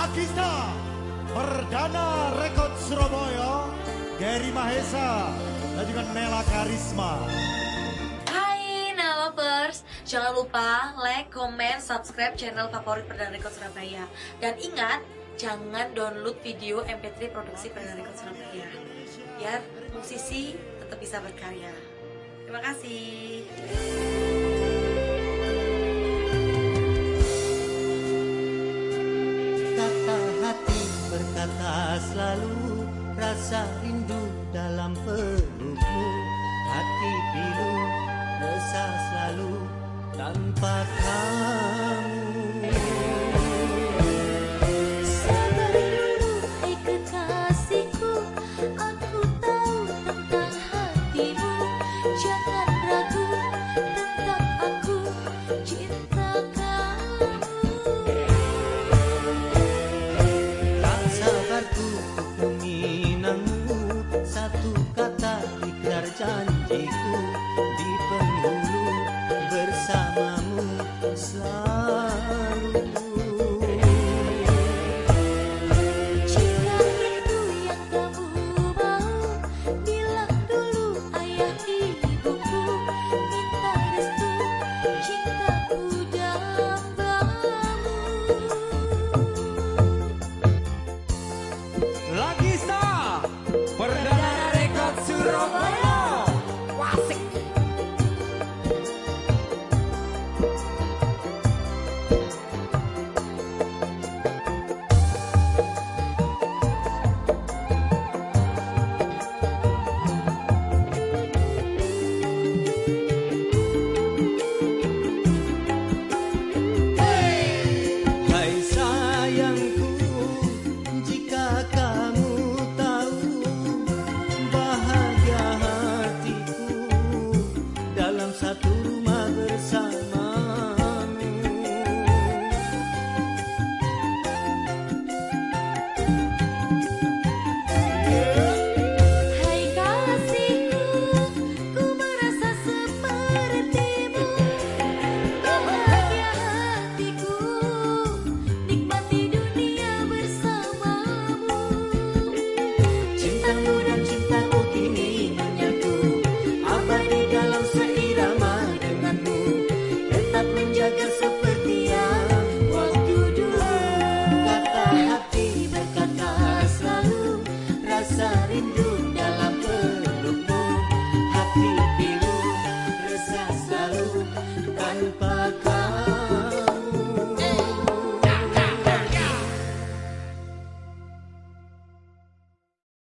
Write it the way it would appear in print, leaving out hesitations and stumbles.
Agista Perdana Rekod Surabaya, Gary Mahesa dan juga Nela Karisma. Hai Nalovers, jangan lupa like, comment, subscribe channel favorit Perdana Rekod Surabaya. Dan ingat, jangan download video MP3 produksi Perdana Rekod Surabaya, biar musisi tetap bisa berkarya. Terima kasih. Berkata selalu rasa rindu dalam pelukmu, hati pilu resah selalu tanpa kamu. Sabar dulu hai kekasihku, aku tahu tentang hatimu. Jangan ragu tentang aku, cinta kamu. Sabarku untuk menginangmu, satu kata ikrar janjiku, di penghulu bersamamu selalu. Jika itu yang kamu mau, bilang dulu ayah ibuku, minta restu cintaku dambamu. Agista Perdana Rekod Surabaya. Wasik. Hai sayangku, jika kamu tahu bahagia hatiku dalam satu rumah bersamamu. Hai kasihku, ku merasa sepertimu. Bahagia hatiku, nikmati dunia bersamamu. Cintamu dan cintaku kini menyatu, abadi dalam seirama denganmu, tetap menjaga seperti yang waktu dulu. Kata hati berkata selalu, rasa rindu dalam pelukmu, hati pilu resah selalu tanpa kamu.